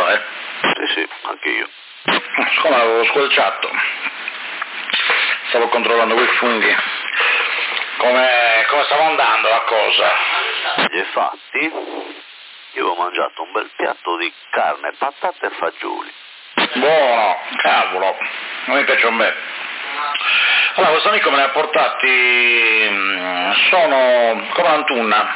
male? Sì, anche io. Siccome avevo squelciato, stavo controllando quei funghi, come stava andando la cosa? Infatti, io ho mangiato un bel piatto di carne, patate e fagioli. Buono, cavolo, non mi piace un bel. Allora, questo amico me ne ha portati, sono come antunna,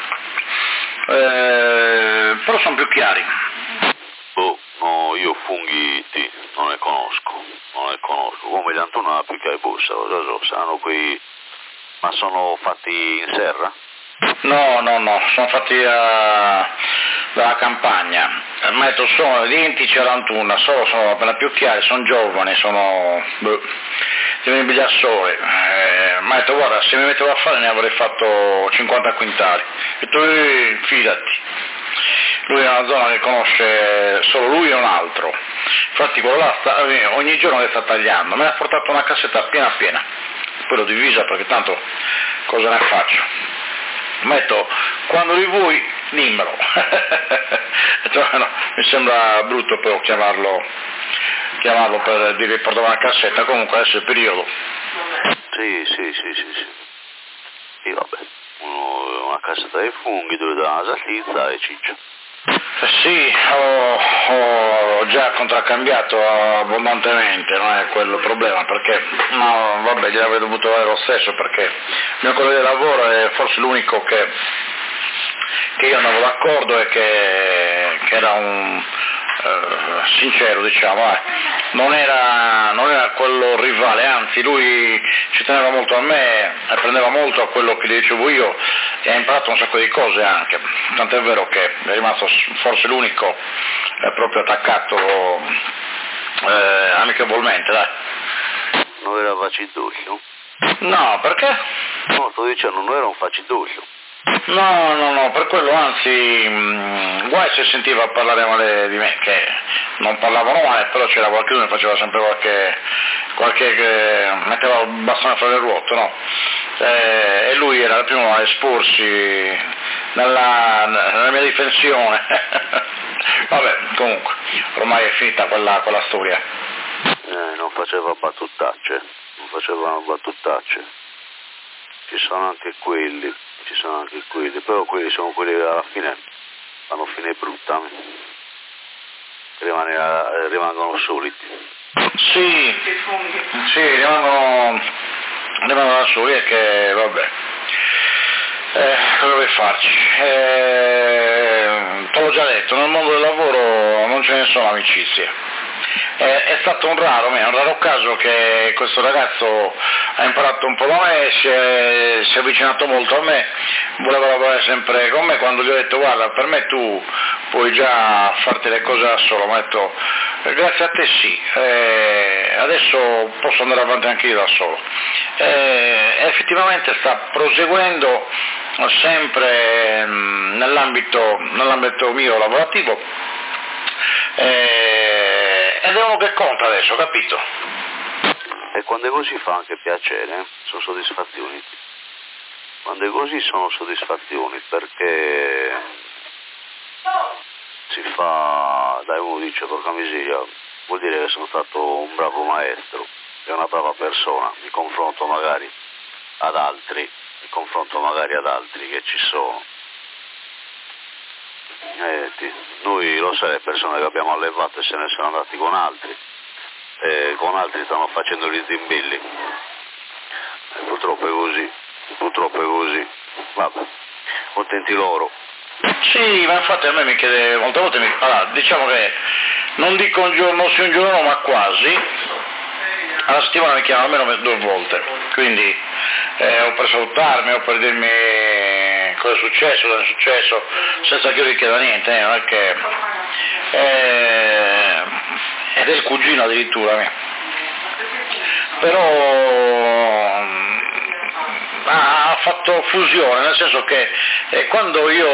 però sono più chiari. No, io funghi non ne conosco, come gli antunna più che ai bussa, saranno quei, ma sono fatti in serra? No, sono fatti dalla campagna, sono identici all'antunna, solo sono appena più chiari, sono giovani, sono disponibili a sole. Mi ha detto guarda, se mi mettevo a fare ne avrei fatto 50 quintali. E tu fidati, lui è una zona che conosce solo lui e un altro, infatti quello là ogni giorno le sta tagliando, me ne ha portato una cassetta piena, poi l'ho divisa perché tanto cosa ne faccio? Metto, quando li vuoi, dimmelo. No, mi sembra brutto però chiamarlo per dire portare una cassetta, comunque adesso è il periodo. Sì. E vabbè, una cassetta dei funghi, dove dà una salsiccia e ciccia. Sì, ho già contraccambiato abbondantemente, non è quello il problema, perché no, vabbè, gliel'avrei dovuto dare lo stesso, perché il mio collega di lavoro è forse l'unico che io andavo d'accordo e che era un sincero, diciamo, non era quello rivale, anzi lui ci teneva molto a me e prendeva molto a quello che gli dicevo io e ha imparato un sacco di cose anche, tant'è vero che è rimasto forse l'unico proprio attaccato amichevolmente, dai. Non era facidoso? No, perché? No, sto dicendo, non era un facidoso. No, per quello anzi, guai se sentiva parlare male di me, che non parlavano male, però c'era qualcuno che faceva sempre qualche che metteva il bastone fra le ruote, no? E lui era il primo a esporsi nella mia difensione. Vabbè, comunque, ormai è finita quella storia. Non faceva battutacce. Ci sono anche quelli, però quelli sono quelli che alla fine fanno fine brutta, rimangono soliti. Sì, rimangono da soli e che vabbè, cosa vuoi farci? Te l'ho già detto, nel mondo del lavoro non ce ne sono amicizie. È stato un raro caso che questo ragazzo ha imparato un po' da me, si è avvicinato molto a me, voleva lavorare sempre con me. Quando gli ho detto guarda, per me tu puoi già farti le cose da solo, mi ha detto grazie a te sì, adesso posso andare avanti anche io da solo. Effettivamente sta proseguendo sempre nell'ambito mio lavorativo. Ed è uno che conta adesso, capito? E quando è così fa anche piacere, sono soddisfazioni. Quando è così sono soddisfazioni, perché si fa, dai, uno dice porca miseria, vuol dire che sono stato un bravo maestro e una brava persona, mi confronto magari ad altri che ci sono. Noi lo sai, le persone che abbiamo allevato e se ne sono andati con altri stanno facendo gli zimbilli, e purtroppo è così, vabbè, contenti loro. Sì, ma infatti a me mi chiede, molte volte diciamo che non dico un giorno sì un giorno ma quasi, alla settimana mi chiamano almeno 2 volte, quindi o per salutarmi o per dirmi cosa è successo, senza che io richieda niente, non è che ed è il cugino addirittura, però ha fatto fusione, nel senso che quando io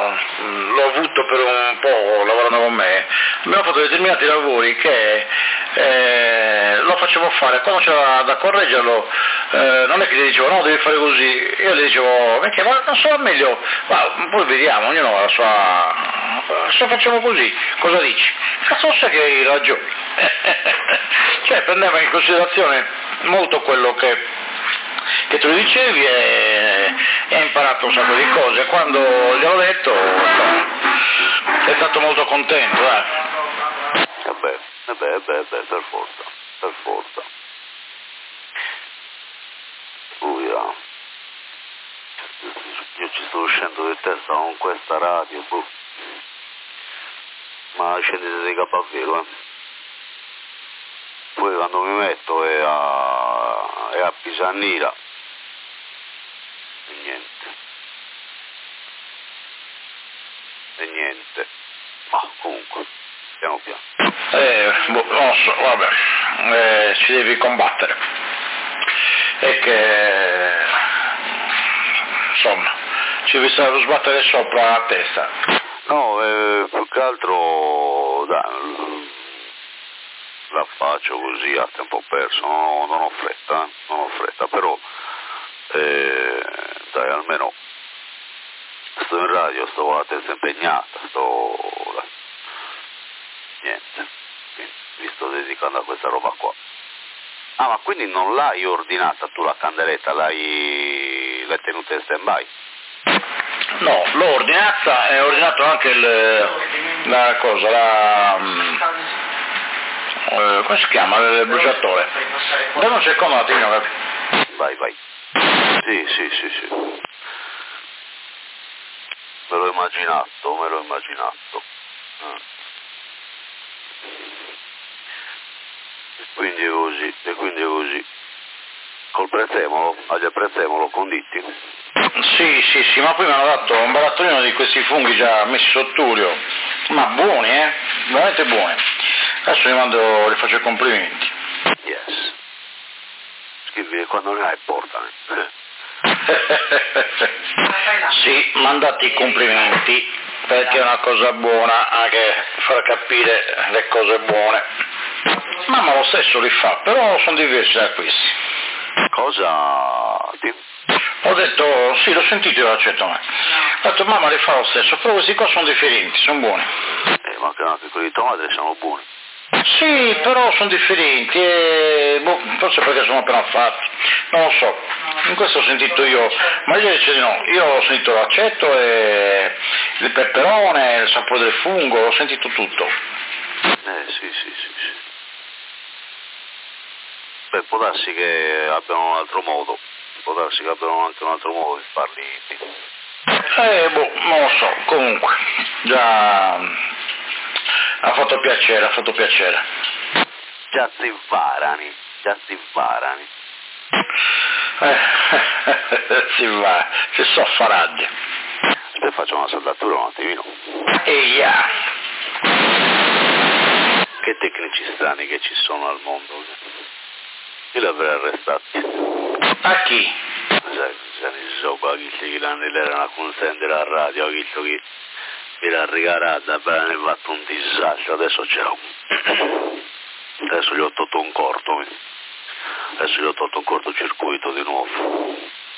l'ho avuto per un po' lavorando con me, abbiamo fatto determinati lavori che lo facevo fare, quando c'era da correggerlo non è che gli dicevo no devi fare così, io gli dicevo perché ma non so meglio, ma poi vediamo, ognuno ha la sua, se facciamo così, cosa dici? Cazzo sai che hai ragione, cioè prendeva in considerazione molto quello che tu dicevi e ha imparato un sacco di cose, quando gliel'ho detto è stato molto contento. Per forza. Io ci sto uscendo di testa con questa radio, ma scendete di capavero, Poi quando mi metto è a Pisannira, e niente, ma comunque, piano piano. Non so, vabbè, ci devi combattere, e che, insomma, ci devi sbattere sopra la testa. No, più che altro, la faccio così a tempo perso, non ho fretta, però, dai, almeno sto in radio, sto con la testa impegnata, niente, mi sto dedicando a questa roba qua. Ah, ma quindi non l'hai ordinata tu la candeletta, l'hai tenuta in stand-by? No, l'ho ordinata e ho ordinato anche la cosa, come si chiama, il bruciatore. Dammi un secondo, Atino. Vai. Sì. Me l'ho immaginato. E quindi è così. Col prezzemolo, agli prezzemolo conditti? Sì, ma poi mi hanno dato un barattolino di questi funghi già messi sott'olio, ma buoni, veramente buoni. Adesso gli faccio i complimenti. Yes. Scrivi quando ne hai portami. Sì, mandati i complimenti, perché è una cosa buona anche far capire le cose buone. Mamma lo stesso li fa, però sono diversi da questi. Cosa? Ho detto, sì, l'ho sentito io l'accetto, ho detto mamma li fa lo stesso, però questi qua sono differenti, sono buoni. Ma anche quelli di tomate sono buoni. Sì, però sono differenti, forse perché sono appena fatti, non lo so, in questo ho sentito io, ma io dice di no, io ho sentito l'aceto e il peperone, il sapore del fungo, ho sentito tutto. Sì. Beh, può darsi che abbiano un altro modo, di farli. Non lo so, comunque, già ha fatto piacere. Già zivvarani. Si soffaraggia. Aspetta, faccio una saldatura un attimino. Eia! Che tecnici strani che ci sono al mondo. Io li avrei arrestati. A chi? Se ne so, che l'hanno a consentire a radio, che mi era rigarata, ne ho fatto un disastro, adesso gli ho tolto un cortocircuito di nuovo.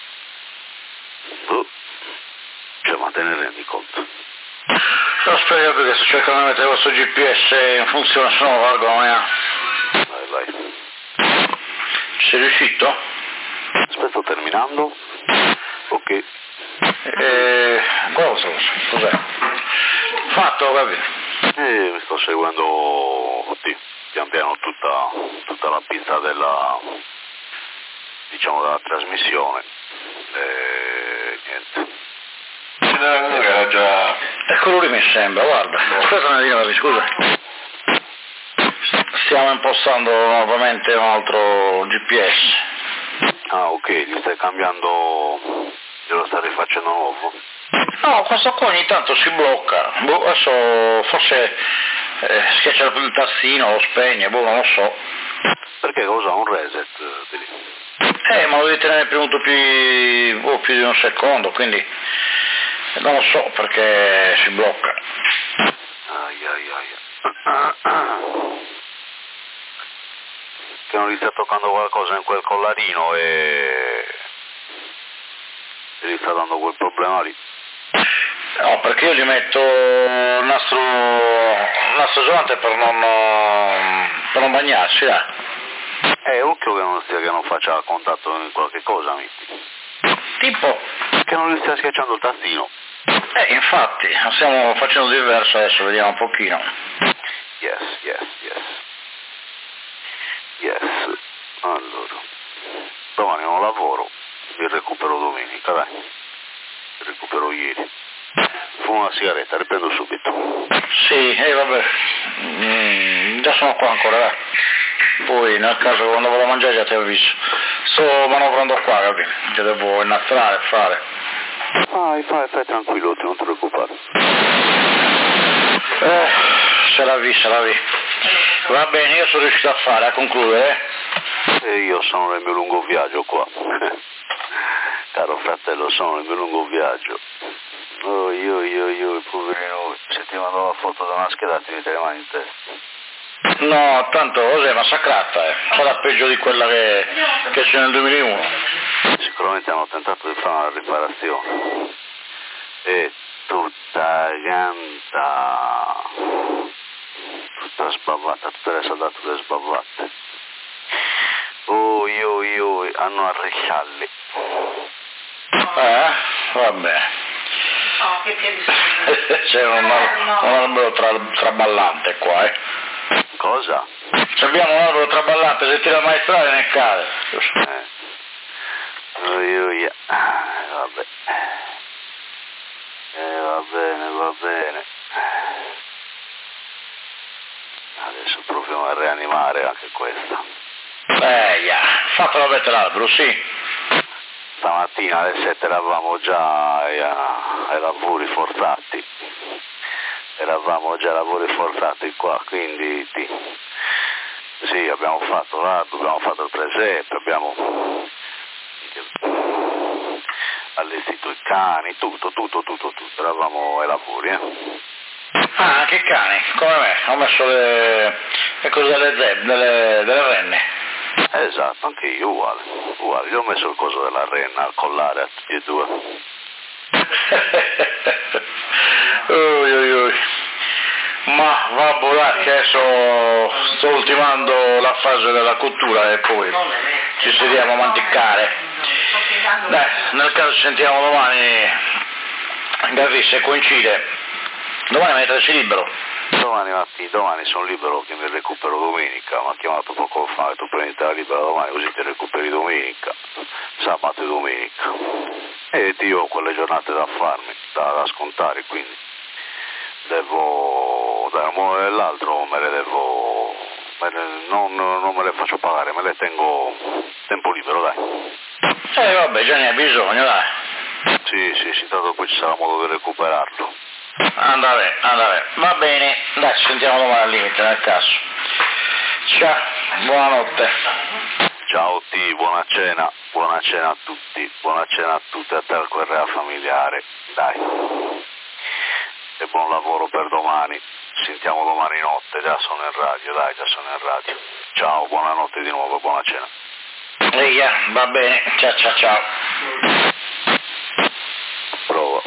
Ma te ne rendi conto? Aspetta, perché sto cercando di mettere questo GPS in funzione, se no vergogna. Vai. Sei riuscito? Aspetta, sto terminando. Ok. Cos'è? Fatto, capito? Mi sto seguendo pian piano tutta la pista della trasmissione. Niente. Era già... Eccolo lì mi sembra, guarda. Aspetta un attimo, scusa. Stiamo impostando nuovamente un altro GPS. Ah, ok, gli stai cambiando, glielo stai rifacendo nuovo? No, questo qua ogni tanto si blocca. Adesso forse schiaccia il tastino, lo spegne, non lo so. Perché cosa? Un reset? Ma lo devi tenere premuto più di un secondo, quindi non lo so perché si blocca. che non gli stia toccando qualcosa in quel collarino e gli sta dando quel problema lì. No, perché io gli metto il nastro isolante per non bagnarsi, Occhio che non faccia contatto in qualche cosa, amici. Tipo? Che non gli stia schiacciando il tastino. Infatti, stiamo facendo diverso adesso, vediamo un pochino. Yes. Allora, domani non lavoro, mi recupero domenica, dai. Mi recupero ieri. Fumo una sigaretta, riprendo subito. Sì, vabbè. Già sono qua ancora, dai. Poi nel caso quando vado a mangiare già ti avviso. Sto manovrando qua, capi? Che devo innastrare e fare. Fai tranquillo, non ti preoccupare. Se la vi. Va bene, io sono riuscito a fare, a concludere. E io sono nel mio lungo viaggio qua. Caro fratello, sono nel mio lungo viaggio. Io, poverino, se ti mando la foto da una scheda ti metti le mani in testa. No, tanto cos'è massacrata, sarà peggio di quella che c'è nel 2001. Sicuramente hanno tentato di fare una riparazione. E tutta ganta, tutta sbavata, tutte le soldate tutte sbavate. Hanno arrescialli. Vabbè. C'è un albero traballante qua, Cosa? Abbiamo un albero traballante, se tira la maestrale ne cade. Vabbè. Va bene. Adesso proviamo a rianimare anche questa. Fatelo mettere l'albero, sì. Stamattina alle 7 eravamo già ai lavori forzati. Qua, quindi sì, abbiamo fatto l'albero, abbiamo fatto il presepe, abbiamo allestito i cani, tutto, eravamo ai lavori, Che cani, come me, ho messo le cose delle renne. Esatto, anche io uguale, io ho messo il coso della renna al collare a tutti e due. Ma vabbè, dai, che sto ultimando la fase della cottura e poi ci sediamo a manticare. Dai, nel caso ci sentiamo domani, Garri, se coincide. Domani mettersi libero. Domani sono libero che mi recupero domenica, mi ha chiamato poco fa e tu prendi la libera domani così ti recuperi domenica, sabato e domenica. E io ho quelle giornate da farmi, da scontare, quindi devo dare un modo nell'altro, non me le faccio pagare, me le tengo tempo libero, dai. Vabbè, già ne hai bisogno, dai. Sì, tanto poi ci sarà modo di recuperarlo. Andare. Va bene, dai, ci sentiamo domani al limite, nel caso. Ciao, buonanotte. Ciao buona cena a tutti, a te al Correa familiare, dai. E buon lavoro per domani, ci sentiamo domani notte, già sono in radio. Ciao, buonanotte di nuovo, buona cena. Va bene, ciao. Prova.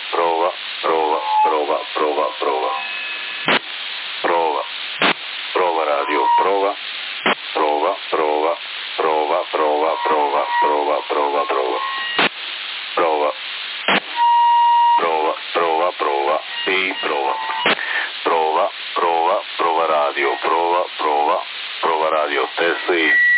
Prova radio, prova. Sì, prova. Prova radio, prova radio, test.